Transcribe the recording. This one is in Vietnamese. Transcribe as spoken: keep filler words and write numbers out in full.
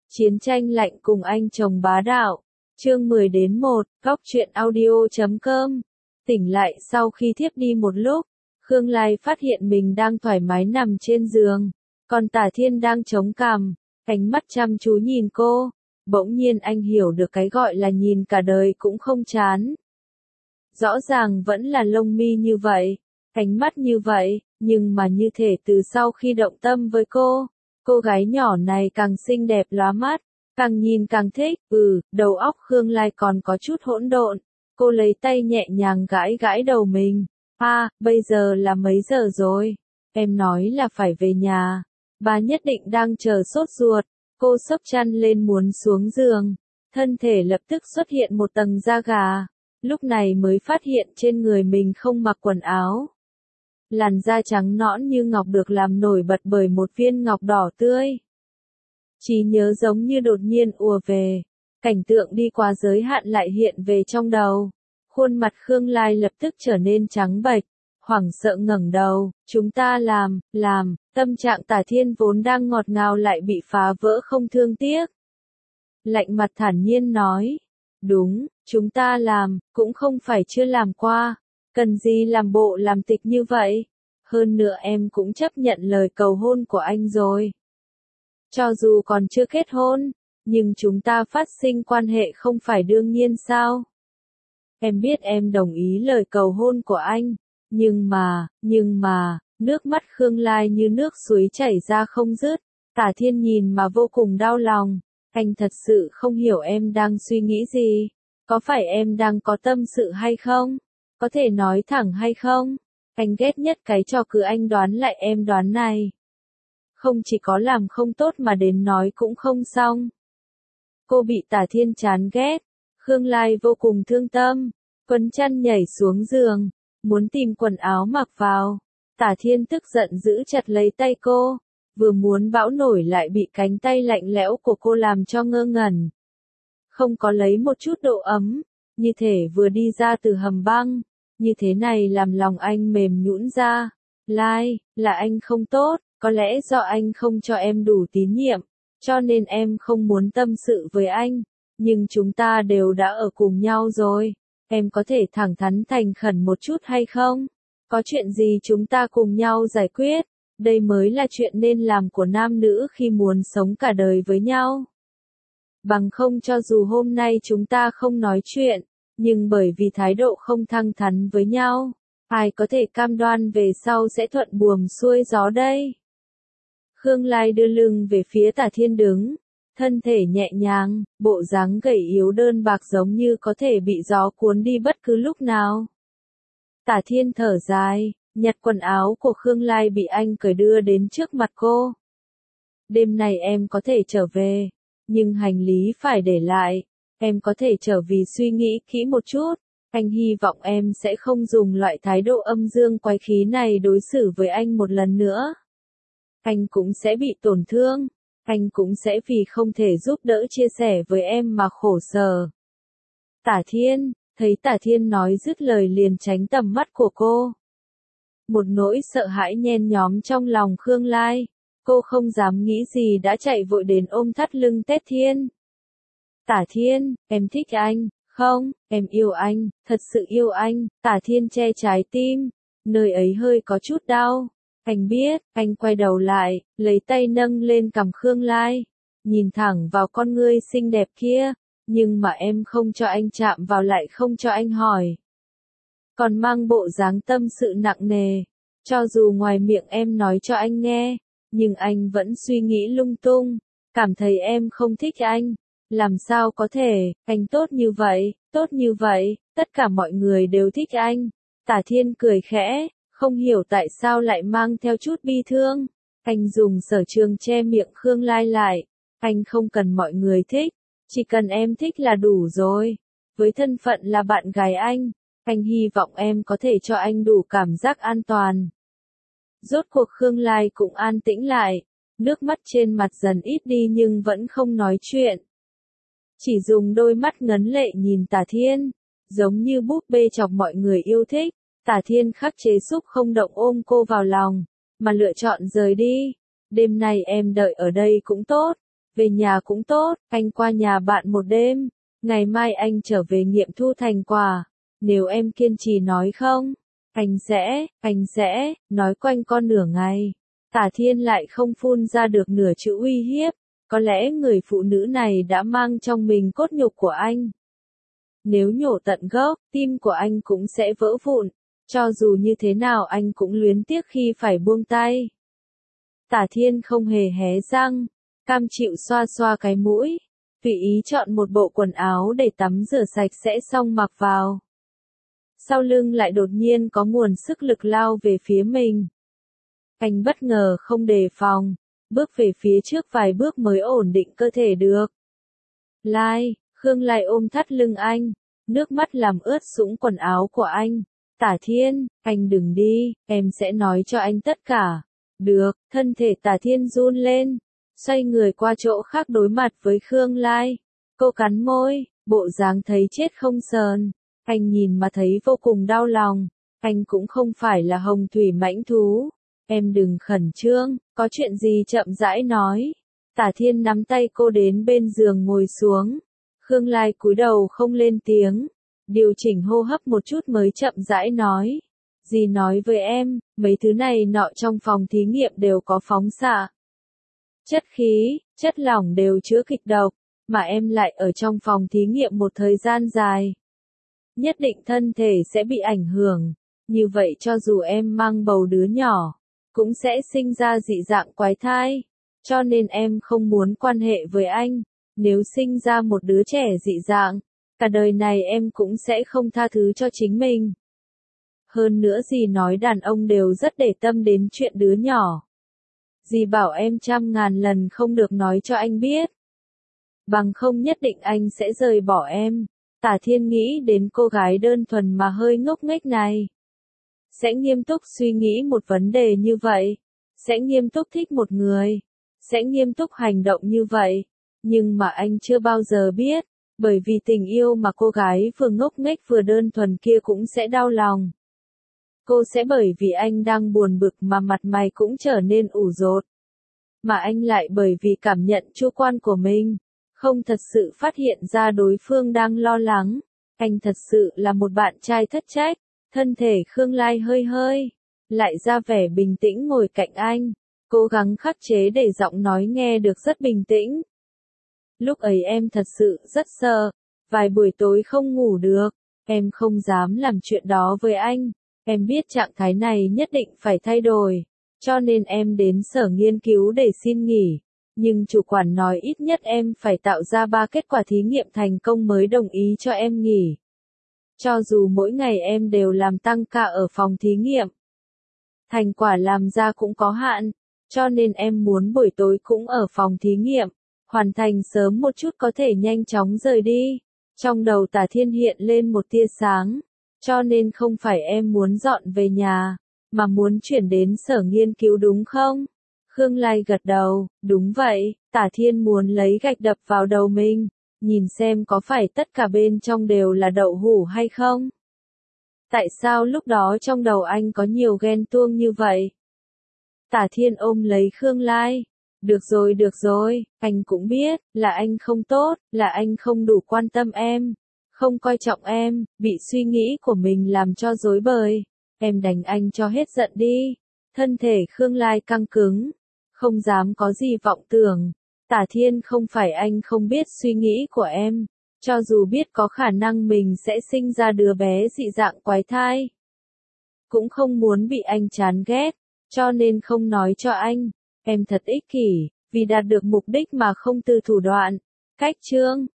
Chiến tranh lạnh cùng anh chồng bá đạo. Chương mười đến một, góc truyện audio chấm com. Tỉnh lại sau khi thiếp đi một lúc, Khương Lai phát hiện mình đang thoải mái nằm trên giường, còn Tả Thiên đang chống cằm, ánh mắt chăm chú nhìn cô. Bỗng nhiên anh hiểu được cái gọi là nhìn cả đời cũng không chán. Rõ ràng vẫn là lông mi như vậy, ánh mắt như vậy, nhưng mà như thể từ sau khi động tâm với cô, cô gái nhỏ này càng xinh đẹp lóa mắt, càng nhìn càng thích. Ừ, đầu óc Khương Lai còn có chút hỗn độn. Cô lấy tay nhẹ nhàng gãi gãi đầu mình. À, bây giờ là mấy giờ rồi? Em nói là phải về nhà. Bà nhất định đang chờ sốt ruột. Cô xốc chăn lên muốn xuống giường. Thân thể lập tức xuất hiện một tầng da gà. Lúc này mới phát hiện trên người mình không mặc quần áo. Làn da trắng nõn như ngọc được làm nổi bật bởi một viên ngọc đỏ tươi. Trí nhớ giống như đột nhiên ùa về. Cảnh tượng đi qua giới hạn lại hiện về trong đầu. Khuôn mặt Khương Lai lập tức trở nên trắng bệch, hoảng sợ ngẩng đầu. Chúng ta làm, làm, tâm trạng Tả Thiên vốn đang ngọt ngào lại bị phá vỡ không thương tiếc. Lạnh mặt thản nhiên nói. Đúng, chúng ta làm, cũng không phải chưa làm qua. Cần gì làm bộ làm tịch như vậy? Hơn nữa em cũng chấp nhận lời cầu hôn của anh rồi. Cho dù còn chưa kết hôn, nhưng chúng ta phát sinh quan hệ không phải đương nhiên sao? Em biết em đồng ý lời cầu hôn của anh, nhưng mà, nhưng mà, nước mắt Khương Lai như nước suối chảy ra không dứt. Tả Thiên nhìn mà vô cùng đau lòng. Anh thật sự không hiểu em đang suy nghĩ gì. Có phải em đang có tâm sự hay không? Có thể nói thẳng hay không? Anh ghét nhất cái trò cứ anh đoán lại em đoán này. Không chỉ có làm không tốt mà đến nói cũng không xong. Cô bị Tả Thiên chán ghét. Khương Lai vô cùng thương tâm. Quấn chăn nhảy xuống giường. Muốn tìm quần áo mặc vào. Tả Thiên tức giận giữ chặt lấy tay cô. Vừa muốn bão nổi lại bị cánh tay lạnh lẽo của cô làm cho ngơ ngẩn. Không có lấy một chút độ ấm. Như thể vừa đi ra từ hầm băng. Như thế này làm lòng anh mềm nhũn ra. Lai, là anh không tốt. Có lẽ do anh không cho em đủ tín nhiệm. Cho nên em không muốn tâm sự với anh. Nhưng chúng ta đều đã ở cùng nhau rồi. Em có thể thẳng thắn thành khẩn một chút hay không? Có chuyện gì chúng ta cùng nhau giải quyết? Đây mới là chuyện nên làm của nam nữ khi muốn sống cả đời với nhau. Bằng không cho dù hôm nay chúng ta không nói chuyện, nhưng bởi vì thái độ không thẳng thắn với nhau, ai có thể cam đoan về sau sẽ thuận buồm xuôi gió đây? Khương Lai đưa lưng về phía Tả Thiên đứng, thân thể nhẹ nhàng, bộ dáng gầy yếu đơn bạc giống như có thể bị gió cuốn đi bất cứ lúc nào. Tả Thiên thở dài, nhặt quần áo của Khương Lai bị anh cởi đưa đến trước mặt cô. Đêm này em có thể trở về, nhưng hành lý phải để lại. Em có thể trở vì suy nghĩ kỹ một chút. Anh hy vọng em sẽ không dùng loại thái độ âm dương quái khí này đối xử với anh một lần nữa. Anh cũng sẽ bị tổn thương. Anh cũng sẽ vì không thể giúp đỡ chia sẻ với em mà khổ sở. Tả Thiên, thấy Tả Thiên nói dứt lời liền tránh tầm mắt của cô. Một nỗi sợ hãi nhen nhóm trong lòng Khương Lai. Cô không dám nghĩ gì đã chạy vội đến ôm thắt lưng Tết Thiên. Tả Thiên, em thích anh, không, em yêu anh, thật sự yêu anh. Tả Thiên che trái tim, nơi ấy hơi có chút đau. Anh biết, anh quay đầu lại, lấy tay nâng lên cằm Khương Lai, nhìn thẳng vào con ngươi xinh đẹp kia, nhưng mà em không cho anh chạm vào lại không cho anh hỏi. Còn mang bộ dáng tâm sự nặng nề, cho dù ngoài miệng em nói cho anh nghe, nhưng anh vẫn suy nghĩ lung tung, cảm thấy em không thích anh. Làm sao có thể, anh tốt như vậy, tốt như vậy, tất cả mọi người đều thích anh. Tả Thiên cười khẽ, không hiểu tại sao lại mang theo chút bi thương. Anh dùng sở trường che miệng Khương Lai lại. Anh không cần mọi người thích, chỉ cần em thích là đủ rồi. Với thân phận là bạn gái anh, anh hy vọng em có thể cho anh đủ cảm giác an toàn. Rốt cuộc Khương Lai cũng an tĩnh lại, nước mắt trên mặt dần ít đi nhưng vẫn không nói chuyện. Chỉ dùng đôi mắt ngấn lệ nhìn Tả Thiên, giống như búp bê chọc mọi người yêu thích. Tả Thiên khắc chế xúc không động ôm cô vào lòng, mà lựa chọn rời đi. Đêm nay em đợi ở đây cũng tốt, về nhà cũng tốt, anh qua nhà bạn một đêm, ngày mai anh trở về nghiệm thu thành quả, nếu em kiên trì nói không, anh sẽ, anh sẽ, nói quanh con nửa ngày. Tả Thiên lại không phun ra được nửa chữ uy hiếp, có lẽ người phụ nữ này đã mang trong mình cốt nhục của anh. Nếu nhổ tận gốc, tim của anh cũng sẽ vỡ vụn, cho dù như thế nào anh cũng luyến tiếc khi phải buông tay. Tả Thiên không hề hé răng, cam chịu xoa xoa cái mũi, tùy ý chọn một bộ quần áo để tắm rửa sạch sẽ xong mặc vào. Sau lưng lại đột nhiên có nguồn sức lực lao về phía mình. Anh bất ngờ không đề phòng, bước về phía trước vài bước mới ổn định cơ thể được. Lai, Khương Lai ôm thắt lưng anh, nước mắt làm ướt sũng quần áo của anh. Tả Thiên, anh đừng đi, em sẽ nói cho anh tất cả. Được, thân thể Tả Thiên run lên, xoay người qua chỗ khác đối mặt với Khương Lai. Cô cắn môi, bộ dáng thấy chết không sờn. Anh nhìn mà thấy vô cùng đau lòng, anh cũng không phải là hồng thủy mãnh thú. Em đừng khẩn trương, có chuyện gì chậm rãi nói. Tả Thiên nắm tay cô đến bên giường ngồi xuống. Khương Lai cúi đầu không lên tiếng, điều chỉnh hô hấp một chút mới chậm rãi nói. Dì nói với em, mấy thứ này nọ trong phòng thí nghiệm đều có phóng xạ. Chất khí, chất lỏng đều chứa kịch độc, mà em lại ở trong phòng thí nghiệm một thời gian dài. Nhất định thân thể sẽ bị ảnh hưởng, như vậy cho dù em mang bầu đứa nhỏ, cũng sẽ sinh ra dị dạng quái thai, cho nên em không muốn quan hệ với anh, nếu sinh ra một đứa trẻ dị dạng, cả đời này em cũng sẽ không tha thứ cho chính mình. Hơn nữa dì nói đàn ông đều rất để tâm đến chuyện đứa nhỏ. Dì bảo em trăm ngàn lần không được nói cho anh biết. Bằng không nhất định anh sẽ rời bỏ em. Tả Thiên nghĩ đến cô gái đơn thuần mà hơi ngốc nghếch này. Sẽ nghiêm túc suy nghĩ một vấn đề như vậy. Sẽ nghiêm túc thích một người. Sẽ nghiêm túc hành động như vậy. Nhưng mà anh chưa bao giờ biết, bởi vì tình yêu mà cô gái vừa ngốc nghếch vừa đơn thuần kia cũng sẽ đau lòng. Cô sẽ bởi vì anh đang buồn bực mà mặt mày cũng trở nên ủ rột. Mà anh lại bởi vì cảm nhận chủ quan của mình, không thật sự phát hiện ra đối phương đang lo lắng. Anh thật sự là một bạn trai thất trách. Thân thể Khương Lai hơi hơi, lại ra vẻ bình tĩnh ngồi cạnh anh, cố gắng khắc chế để giọng nói nghe được rất bình tĩnh. Lúc ấy em thật sự rất sợ, vài buổi tối không ngủ được, em không dám làm chuyện đó với anh. Em biết trạng thái này nhất định phải thay đổi, cho nên em đến sở nghiên cứu để xin nghỉ. Nhưng chủ quản nói ít nhất em phải tạo ra ba kết quả thí nghiệm thành công mới đồng ý cho em nghỉ. Cho dù mỗi ngày em đều làm tăng ca ở phòng thí nghiệm, thành quả làm ra cũng có hạn, cho nên em muốn buổi tối cũng ở phòng thí nghiệm, hoàn thành sớm một chút có thể nhanh chóng rời đi. Trong đầu Tả Thiên hiện lên một tia sáng, cho nên không phải em muốn dọn về nhà, mà muốn chuyển đến sở nghiên cứu đúng không? Khương Lai gật đầu, đúng vậy, Tả Thiên muốn lấy gạch đập vào đầu mình, nhìn xem có phải tất cả bên trong đều là đậu hũ hay không? Tại sao lúc đó trong đầu anh có nhiều ghen tuông như vậy? Tả Thiên ôm lấy Khương Lai. Được rồi được rồi, anh cũng biết, là anh không tốt, là anh không đủ quan tâm em, không coi trọng em, bị suy nghĩ của mình làm cho rối bời. Em đánh anh cho hết giận đi. Thân thể Khương Lai căng cứng, không dám có gì vọng tưởng. Tả Thiên, không phải anh không biết suy nghĩ của em, cho dù biết có khả năng mình sẽ sinh ra đứa bé dị dạng quái thai, cũng không muốn bị anh chán ghét, cho nên không nói cho anh. Em thật ích kỷ, vì đạt được mục đích mà không từ thủ đoạn. Cách chương